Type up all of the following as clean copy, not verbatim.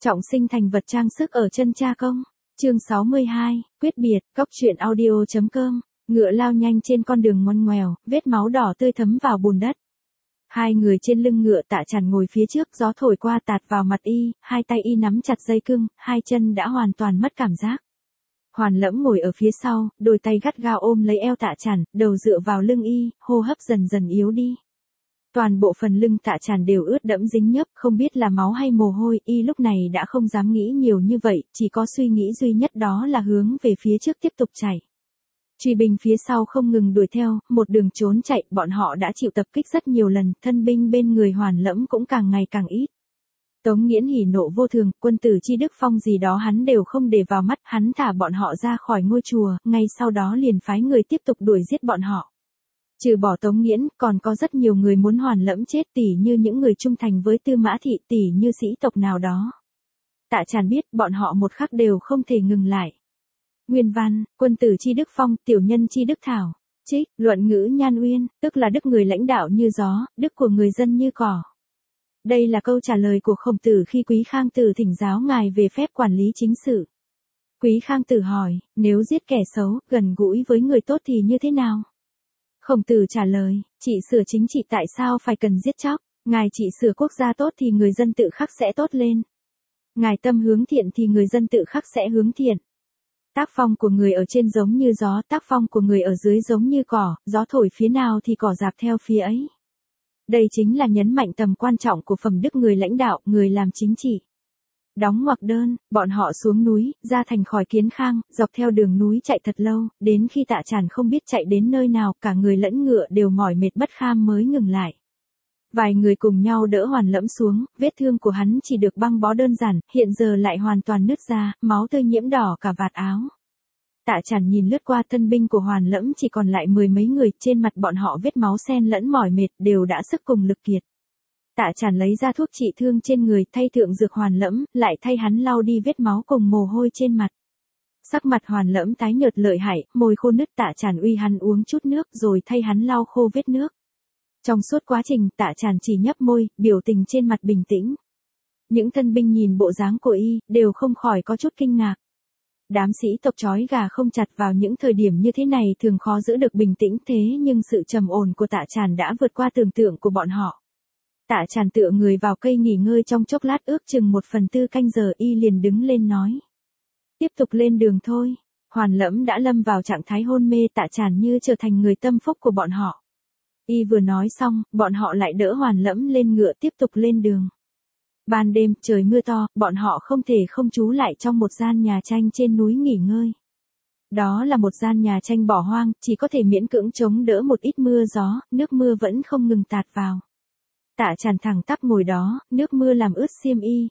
Trọng sinh thành vật trang sức ở chân cha công. Chương 62, quyết biệt, góc truyện audio.com. Ngựa lao nhanh trên con đường ngoằn ngoèo, vết máu đỏ tươi thấm vào bùn đất. Hai người trên lưng ngựa Tạ Chản ngồi phía trước, gió thổi qua tạt vào mặt y, hai tay y nắm chặt dây cương, hai chân đã hoàn toàn mất cảm giác. Hoàn Lẫm ngồi ở phía sau, đôi tay gắt gao ôm lấy eo Tạ Chản, đầu dựa vào lưng y, hô hấp dần dần yếu đi. Toàn bộ phần lưng Tạ Chản đều ướt đẫm dính nhớp, không biết là máu hay mồ hôi, y lúc này đã không dám nghĩ nhiều như vậy, chỉ có suy nghĩ duy nhất đó là hướng về phía trước tiếp tục chạy. Truy binh phía sau không ngừng đuổi theo, một đường trốn chạy, bọn họ đã chịu tập kích rất nhiều lần, thân binh bên người Hoàn Lẫm cũng càng ngày càng ít. Tống Nghiễn hỉ nộ vô thường, quân tử Chi Đức Phong gì đó hắn đều không để vào mắt, hắn thả bọn họ ra khỏi ngôi chùa, ngay sau đó liền phái người tiếp tục đuổi giết bọn họ. Trừ bỏ Tống Nghiễn, còn có rất nhiều người muốn Hoàn Lẫm chết, tỉ như những người trung thành với Tư Mã Thị, tỉ như sĩ tộc nào đó. Tạ Chản biết, bọn họ một khắc đều không thể ngừng lại. Nguyên văn, quân tử Chi Đức Phong, tiểu nhân Chi Đức Thảo. Trích, luận ngữ Nhan Uyên, tức là đức người lãnh đạo như gió, đức của người dân như cỏ. Đây là câu trả lời của Khổng Tử khi Quý Khang Tử thỉnh giáo ngài về phép quản lý chính sự. Quý Khang Tử hỏi, nếu giết kẻ xấu, gần gũi với người tốt thì như thế nào? Khổng Tử trả lời, trị sửa chính trị tại sao phải cần giết chóc? Ngài trị sửa quốc gia tốt thì người dân tự khắc sẽ tốt lên. Ngài tâm hướng thiện thì người dân tự khắc sẽ hướng thiện. Tác phong của người ở trên giống như gió, tác phong của người ở dưới giống như cỏ, gió thổi phía nào thì cỏ rạp theo phía ấy. Đây chính là nhấn mạnh tầm quan trọng của phẩm đức người lãnh đạo, người làm chính trị. Đóng ngoặc đơn, bọn họ xuống núi, ra thành khỏi Kiến Khang, dọc theo đường núi chạy thật lâu, đến khi Tạ Chản không biết chạy đến nơi nào, cả người lẫn ngựa đều mỏi mệt bất kham mới ngừng lại. Vài người cùng nhau đỡ Hoàn Lẫm xuống, vết thương của hắn chỉ được băng bó đơn giản, hiện giờ lại hoàn toàn nứt ra, máu tươi nhiễm đỏ cả vạt áo. Tạ Chản nhìn lướt qua thân binh của Hoàn Lẫm chỉ còn lại mười mấy người, trên mặt bọn họ vết máu xen lẫn mỏi mệt, đều đã sức cùng lực kiệt. Tạ Chản lấy ra thuốc trị thương trên người, thay thượng dược Hoàn Lẫm, lại thay hắn lau đi vết máu cùng mồ hôi trên mặt. Sắc mặt Hoàn Lẫm tái nhợt lợi hại, môi khô nứt, Tạ Chản uy hắn uống chút nước rồi thay hắn lau khô vết nước. Trong suốt quá trình, Tạ Chản chỉ nhấp môi, biểu tình trên mặt bình tĩnh. Những thân binh nhìn bộ dáng của y, đều không khỏi có chút kinh ngạc. Đám sĩ tộc trói gà không chặt vào những thời điểm như thế này thường khó giữ được bình tĩnh, thế nhưng sự trầm ổn của Tạ Chản đã vượt qua tưởng tượng của bọn họ. Tạ Chản tựa người vào cây nghỉ ngơi trong chốc lát, ước chừng 1/4 canh giờ y liền đứng lên nói. Tiếp tục lên đường thôi. Hoàn Lẫm đã lâm vào trạng thái hôn mê, Tạ Chản như trở thành người tâm phúc của bọn họ. Y vừa nói xong, bọn họ lại đỡ Hoàn Lẫm lên ngựa tiếp tục lên đường. Ban đêm, trời mưa to, bọn họ không thể không trú lại trong một gian nhà tranh trên núi nghỉ ngơi. Đó là một gian nhà tranh bỏ hoang, chỉ có thể miễn cưỡng chống đỡ một ít mưa gió, nước mưa vẫn không ngừng tạt vào. Tạ Chản thẳng tắp ngồi đó, nước mưa làm ướt xiêm y.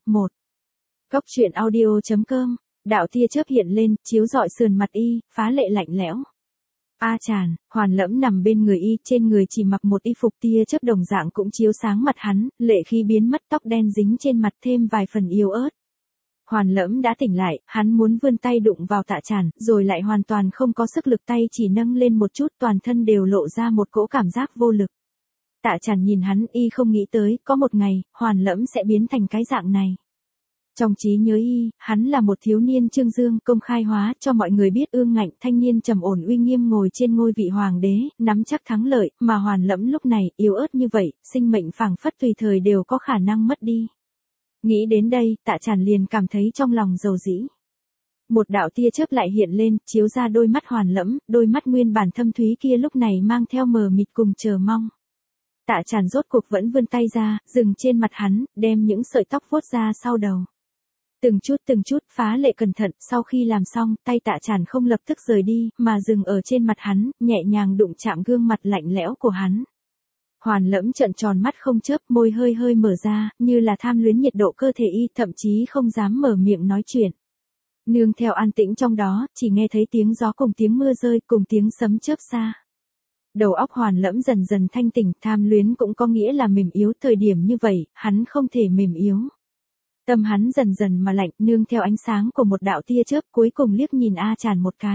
Góc truyện audio.com. Đạo tia chớp hiện lên, chiếu rọi sườn mặt y, phá lệ lạnh lẽo. A Chản, Hoàn Lẫm nằm bên người y, trên người chỉ mặc một y phục, tia chớp đồng dạng cũng chiếu sáng mặt hắn, lệ khí biến mất, tóc đen dính trên mặt thêm vài phần yếu ớt. Hoàn Lẫm đã tỉnh lại, hắn muốn vươn tay đụng vào Tạ Chản, rồi lại hoàn toàn không có sức lực, tay chỉ nâng lên một chút, toàn thân đều lộ ra một cỗ cảm giác vô lực. Tạ Chản nhìn hắn, y không nghĩ tới, có một ngày, Hoàn Lẫm sẽ biến thành cái dạng này. Trong trí nhớ y, hắn là một thiếu niên trương dương, công khai hóa, cho mọi người biết ương ngạnh, thanh niên trầm ổn uy nghiêm ngồi trên ngôi vị hoàng đế, nắm chắc thắng lợi, mà Hoàn Lẫm lúc này, yếu ớt như vậy, sinh mệnh phảng phất tùy thời đều có khả năng mất đi. Nghĩ đến đây, Tạ Chản liền cảm thấy trong lòng dầu dĩ. Một đạo tia chớp lại hiện lên, chiếu ra đôi mắt Hoàn Lẫm, đôi mắt nguyên bản thâm thúy kia lúc này mang theo mờ mịt cùng chờ mong. Tạ Chản rốt cuộc vẫn vươn tay ra, dừng trên mặt hắn, đem những sợi tóc vuốt ra sau đầu. Từng chút phá lệ cẩn thận, sau khi làm xong, tay Tạ Chản không lập tức rời đi, mà dừng ở trên mặt hắn, nhẹ nhàng đụng chạm gương mặt lạnh lẽo của hắn. Hoàn Lẫm trợn tròn mắt không chớp, môi hơi hơi mở ra, như là tham luyến nhiệt độ cơ thể y, thậm chí không dám mở miệng nói chuyện. Nương theo an tĩnh trong đó, chỉ nghe thấy tiếng gió cùng tiếng mưa rơi, cùng tiếng sấm chớp xa. Đầu óc Hoàn Lẫm dần dần thanh tỉnh, tham luyến cũng có nghĩa là mềm yếu, thời điểm như vậy, hắn không thể mềm yếu. Tâm hắn dần dần mà lạnh, nương theo ánh sáng của một đạo tia chớp, cuối cùng liếc nhìn A Chản một cái.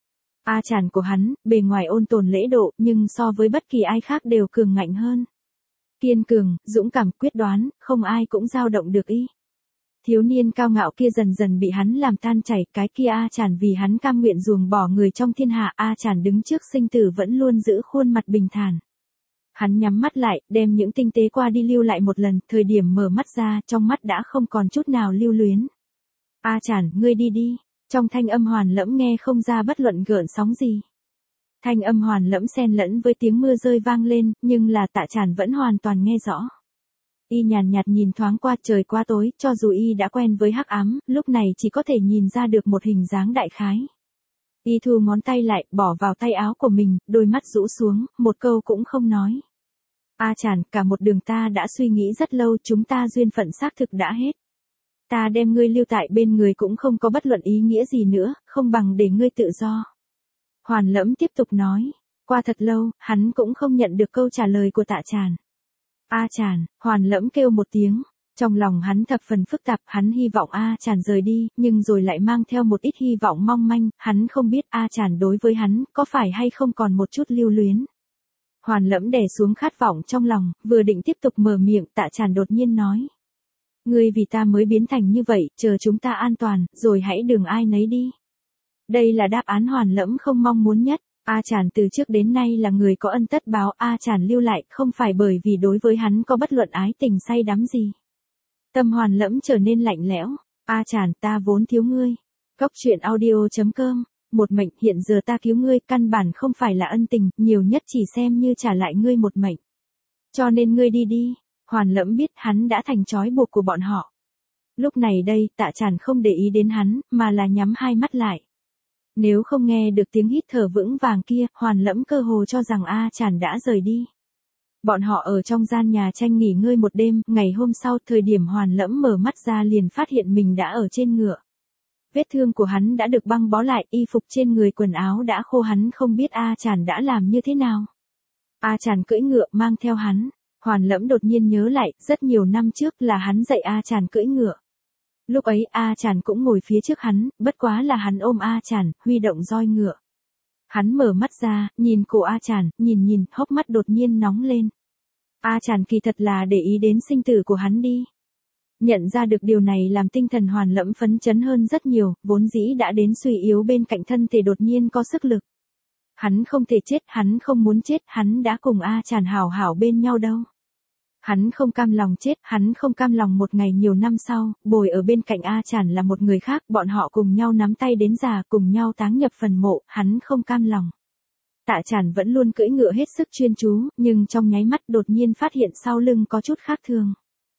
A Chản của hắn, bề ngoài ôn tồn lễ độ, nhưng so với bất kỳ ai khác đều cường ngạnh hơn. Kiên cường, dũng cảm, quyết đoán, không ai cũng dao động được y. Thiếu niên cao ngạo kia dần dần bị hắn làm tan chảy, cái kia A Chản vì hắn cam nguyện ruồng bỏ người trong thiên hạ, A Chản đứng trước sinh tử vẫn luôn giữ khuôn mặt bình thản. Hắn nhắm mắt lại, đem những tinh tế qua đi lưu lại một lần, thời điểm mở mắt ra, trong mắt đã không còn chút nào lưu luyến. A Chản, ngươi đi đi, trong thanh âm Hoàn Lẫm nghe không ra bất luận gợn sóng gì. Thanh âm Hoàn Lẫm xen lẫn với tiếng mưa rơi vang lên, nhưng là Tạ Chản vẫn hoàn toàn nghe rõ. Y nhàn nhạt nhìn thoáng qua, trời quá tối, cho dù y đã quen với hắc ám, lúc này chỉ có thể nhìn ra được một hình dáng đại khái. Y thu ngón tay lại, bỏ vào tay áo của mình, đôi mắt rũ xuống, một câu cũng không nói. A Chản, cả một đường ta đã suy nghĩ rất lâu, chúng ta duyên phận xác thực đã hết. Ta đem ngươi lưu tại bên người cũng không có bất luận ý nghĩa gì nữa, không bằng để ngươi tự do. Hoàn Lẫm tiếp tục nói, qua thật lâu, hắn cũng không nhận được câu trả lời của Tạ Chản. A Chản, Hoàn Lẫm kêu một tiếng, trong lòng hắn thập phần phức tạp, hắn hy vọng A Chản rời đi, nhưng rồi lại mang theo một ít hy vọng mong manh, hắn không biết A Chản đối với hắn, có phải hay không còn một chút lưu luyến. Hoàn Lẫm đè xuống khát vọng trong lòng, vừa định tiếp tục mở miệng, Tạ Chản đột nhiên nói. Ngươi vì ta mới biến thành như vậy, chờ chúng ta an toàn, rồi hãy đường ai nấy đi. Đây là đáp án Hoàn Lẫm không mong muốn nhất. A Chản từ trước đến nay là người có ân tất báo, A Chản lưu lại không phải bởi vì đối với hắn có bất luận ái tình say đắm gì. Tâm Hoàn Lẫm trở nên lạnh lẽo. A Chản, ta vốn thiếu ngươi. Góc truyện audio.com. Một mệnh, hiện giờ ta cứu ngươi, căn bản không phải là ân tình, nhiều nhất chỉ xem như trả lại ngươi một mệnh. Cho nên ngươi đi đi. Hoàn Lẫm biết hắn đã thành trói buộc của bọn họ. Lúc này đây, Tạ Chản không để ý đến hắn, mà là nhắm hai mắt lại. Nếu không nghe được tiếng hít thở vững vàng kia, Hoàn Lẫm cơ hồ cho rằng A Chản đã rời đi. Bọn họ ở trong gian nhà tranh nghỉ ngơi một đêm, ngày hôm sau thời điểm Hoàn Lẫm mở mắt ra liền phát hiện mình đã ở trên ngựa. Vết thương của hắn đã được băng bó lại, y phục trên người quần áo đã khô, hắn không biết A Chản đã làm như thế nào. A Chản cưỡi ngựa mang theo hắn, Hoàn Lẫm đột nhiên nhớ lại, rất nhiều năm trước là hắn dạy A Chản cưỡi ngựa. Lúc ấy A Chản cũng ngồi phía trước hắn, bất quá là hắn ôm A Chản, huy động roi ngựa. Hắn mở mắt ra, nhìn cổ A Chản, nhìn, hốc mắt đột nhiên nóng lên. A Chản kỳ thật là để ý đến sinh tử của hắn đi. Nhận ra được điều này làm tinh thần Hoàn Lẫm phấn chấn hơn rất nhiều, vốn dĩ đã đến suy yếu bên cạnh thân thể đột nhiên có sức lực. Hắn không thể chết, hắn không muốn chết, hắn đã cùng A Chản hảo hảo bên nhau đâu. Hắn không cam lòng chết, hắn không cam lòng một ngày nhiều năm sau, bồi ở bên cạnh A Chản là một người khác, bọn họ cùng nhau nắm tay đến già, cùng nhau táng nhập phần mộ, hắn không cam lòng. Tạ Chản vẫn luôn cưỡi ngựa hết sức chuyên chú, nhưng trong nháy mắt đột nhiên phát hiện sau lưng có chút khác thường.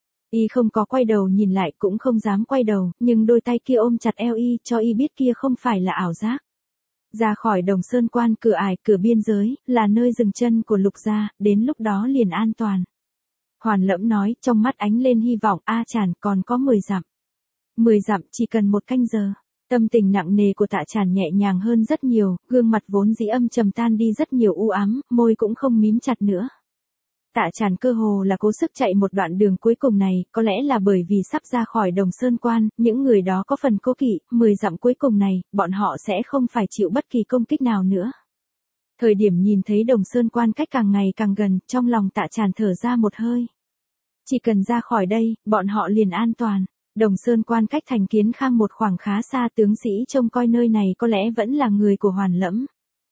Y không có quay đầu nhìn lại, cũng không dám quay đầu, nhưng đôi tay kia ôm chặt eo y, cho y biết kia không phải là ảo giác. Ra khỏi Đồng Sơn Quan, cửa ải, cửa biên giới, là nơi dừng chân của Lục gia, đến lúc đó liền an toàn. Hoàn Lẫm nói, trong mắt ánh lên hy vọng, A Chản còn có 10 dặm. 10 dặm chỉ cần 1 canh giờ. Tâm tình nặng nề của Tạ Chản nhẹ nhàng hơn rất nhiều, gương mặt vốn dĩ âm trầm tan đi rất nhiều u ám, môi cũng không mím chặt nữa. Tạ Chản cơ hồ là cố sức chạy một đoạn đường cuối cùng này, có lẽ là bởi vì sắp ra khỏi Đồng Sơn Quan, những người đó có phần cố kỵ, 10 dặm cuối cùng này, bọn họ sẽ không phải chịu bất kỳ công kích nào nữa. Thời điểm nhìn thấy Đồng Sơn Quan cách càng ngày càng gần, trong lòng Tạ Chản thở ra một hơi. Chỉ cần ra khỏi đây, bọn họ liền an toàn. Đồng Sơn Quan cách thành Kiến Khang một khoảng khá xa, tướng sĩ trông coi nơi này có lẽ vẫn là người của Hoàn Lẫm.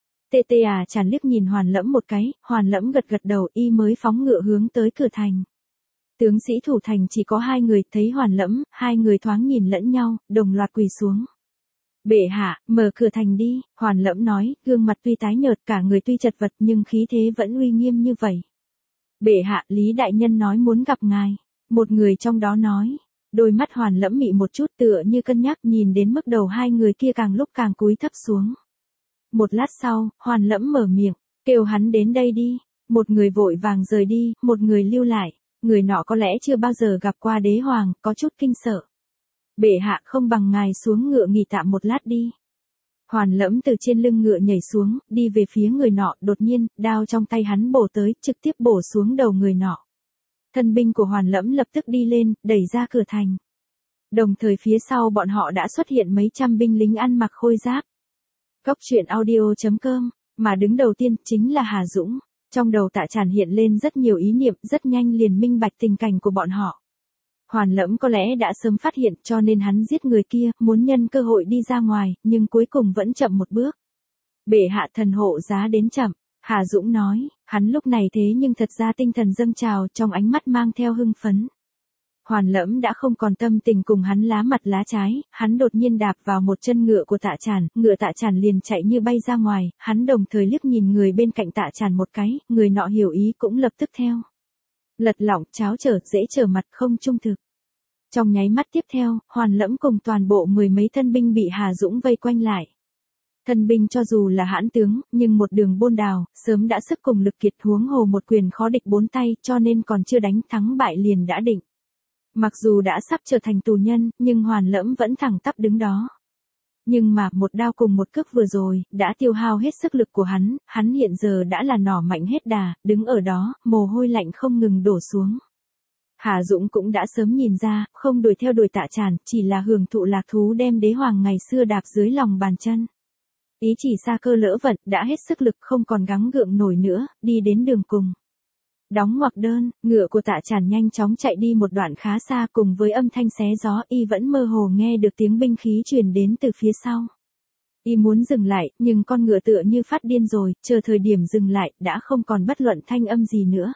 Chản liếc nhìn Hoàn Lẫm một cái, Hoàn Lẫm gật gật đầu, y mới phóng ngựa hướng tới cửa thành. Tướng sĩ thủ thành chỉ có 2 người, thấy Hoàn Lẫm, 2 người thoáng nhìn lẫn nhau, đồng loạt quỳ xuống. Bệ hạ, mở cửa thành đi, Hoàn Lẫm nói, gương mặt tuy tái nhợt, cả người tuy chật vật nhưng khí thế vẫn uy nghiêm như vậy. Bệ hạ, Lý đại nhân nói muốn gặp ngài. Một người trong đó nói. Đôi mắt Hoàn Lẫm mị một chút, tựa như cân nhắc, nhìn đến mức đầu 2 người kia càng lúc càng cúi thấp xuống. Một lát sau, Hoàn Lẫm mở miệng, kêu hắn đến đây đi. Một người vội vàng rời đi, một người lưu lại. Người nọ có lẽ chưa bao giờ gặp qua đế hoàng, có chút kinh sợ. Bệ hạ, không bằng ngài xuống ngựa nghỉ tạm một lát đi. Hoàn Lẫm từ trên lưng ngựa nhảy xuống, đi về phía người nọ, đột nhiên, đao trong tay hắn bổ tới, trực tiếp bổ xuống đầu người nọ. Thân binh của Hoàn Lẫm lập tức đi lên, đẩy ra cửa thành. Đồng thời phía sau bọn họ đã xuất hiện mấy trăm binh lính ăn mặc khôi giáp. Góc truyện audio.com, mà đứng đầu tiên chính là Hà Dũng. Trong đầu Tạ Chản hiện lên rất nhiều ý niệm, rất nhanh liền minh bạch tình cảnh của bọn họ. Hoàn Lẫm có lẽ đã sớm phát hiện cho nên hắn giết người kia, muốn nhân cơ hội đi ra ngoài, nhưng cuối cùng vẫn chậm một bước. Bệ hạ thần hộ giá đến chậm, Hà Dũng nói, hắn lúc này thế nhưng thật ra tinh thần dâng trào, trong ánh mắt mang theo hưng phấn. Hoàn Lẫm đã không còn tâm tình cùng hắn lá mặt lá trái, hắn đột nhiên đạp vào một chân ngựa của Tạ Trản, ngựa Tạ Trản liền chạy như bay ra ngoài, hắn đồng thời liếc nhìn người bên cạnh Tạ Trản một cái, người nọ hiểu ý cũng lập tức theo. Lật lọng, cháo trở, dễ trở mặt không trung thực. Trong nháy mắt tiếp theo, Hoàn Lẫm cùng toàn bộ mười mấy thân binh bị Hà Dũng vây quanh lại. Thân binh cho dù là hãn tướng, nhưng một đường bôn đào, sớm đã sức cùng lực kiệt, huống hồ một quyền khó địch bốn tay, cho nên còn chưa đánh thắng bại liền đã định. Mặc dù đã sắp trở thành tù nhân, nhưng Hoàn Lẫm vẫn thẳng tắp đứng đó. Nhưng mà một đao cùng một cước vừa rồi, đã tiêu hao hết sức lực của hắn hiện giờ đã là nỏ mạnh hết đà, đứng ở đó, mồ hôi lạnh không ngừng đổ xuống. Hà Dũng cũng đã sớm nhìn ra, không đuổi theo đuổi Tạ Trản, chỉ là hưởng thụ lạc thú đem đế hoàng ngày xưa đạp dưới lòng bàn chân. Ý chỉ xa cơ lỡ vận, đã hết sức lực không còn gắng gượng nổi nữa, đi đến đường cùng. Đóng ngoặc đơn, ngựa của Tạ Trản nhanh chóng chạy đi một đoạn khá xa, cùng với âm thanh xé gió, y vẫn mơ hồ nghe được tiếng binh khí truyền đến từ phía sau. Y muốn dừng lại, nhưng con ngựa tựa như phát điên rồi, chờ thời điểm dừng lại, đã không còn bất luận thanh âm gì nữa.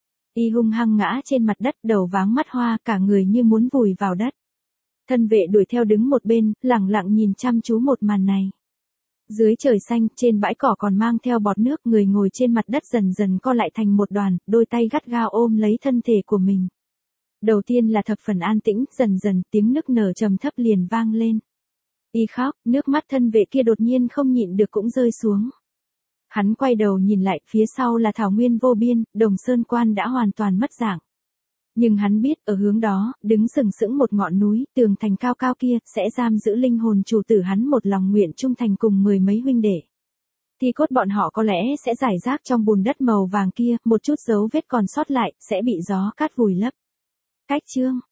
Y hung hăng ngã trên mặt đất, đầu váng mắt hoa, cả người như muốn vùi vào đất. Thân vệ đuổi theo đứng một bên, lẳng lặng nhìn chăm chú một màn này. Dưới trời xanh, trên bãi cỏ còn mang theo bọt nước, người ngồi trên mặt đất dần dần co lại thành một đoàn, đôi tay gắt gao ôm lấy thân thể của mình. Đầu tiên là thập phần an tĩnh, dần dần tiếng nức nở trầm thấp liền vang lên. Y khóc, nước mắt thân vệ kia đột nhiên không nhịn được cũng rơi xuống. Hắn quay đầu nhìn lại, phía sau là thảo nguyên vô biên, Đồng Sơn Quan đã hoàn toàn mất dạng. Nhưng hắn biết, ở hướng đó, đứng sừng sững một ngọn núi, tường thành cao cao kia, sẽ giam giữ linh hồn chủ tử hắn một lòng nguyện trung thành cùng mười mấy huynh đệ. Thi cốt bọn họ có lẽ sẽ rải rác trong bùn đất màu vàng kia, một chút dấu vết còn sót lại, sẽ bị gió cát vùi lấp. Cách chương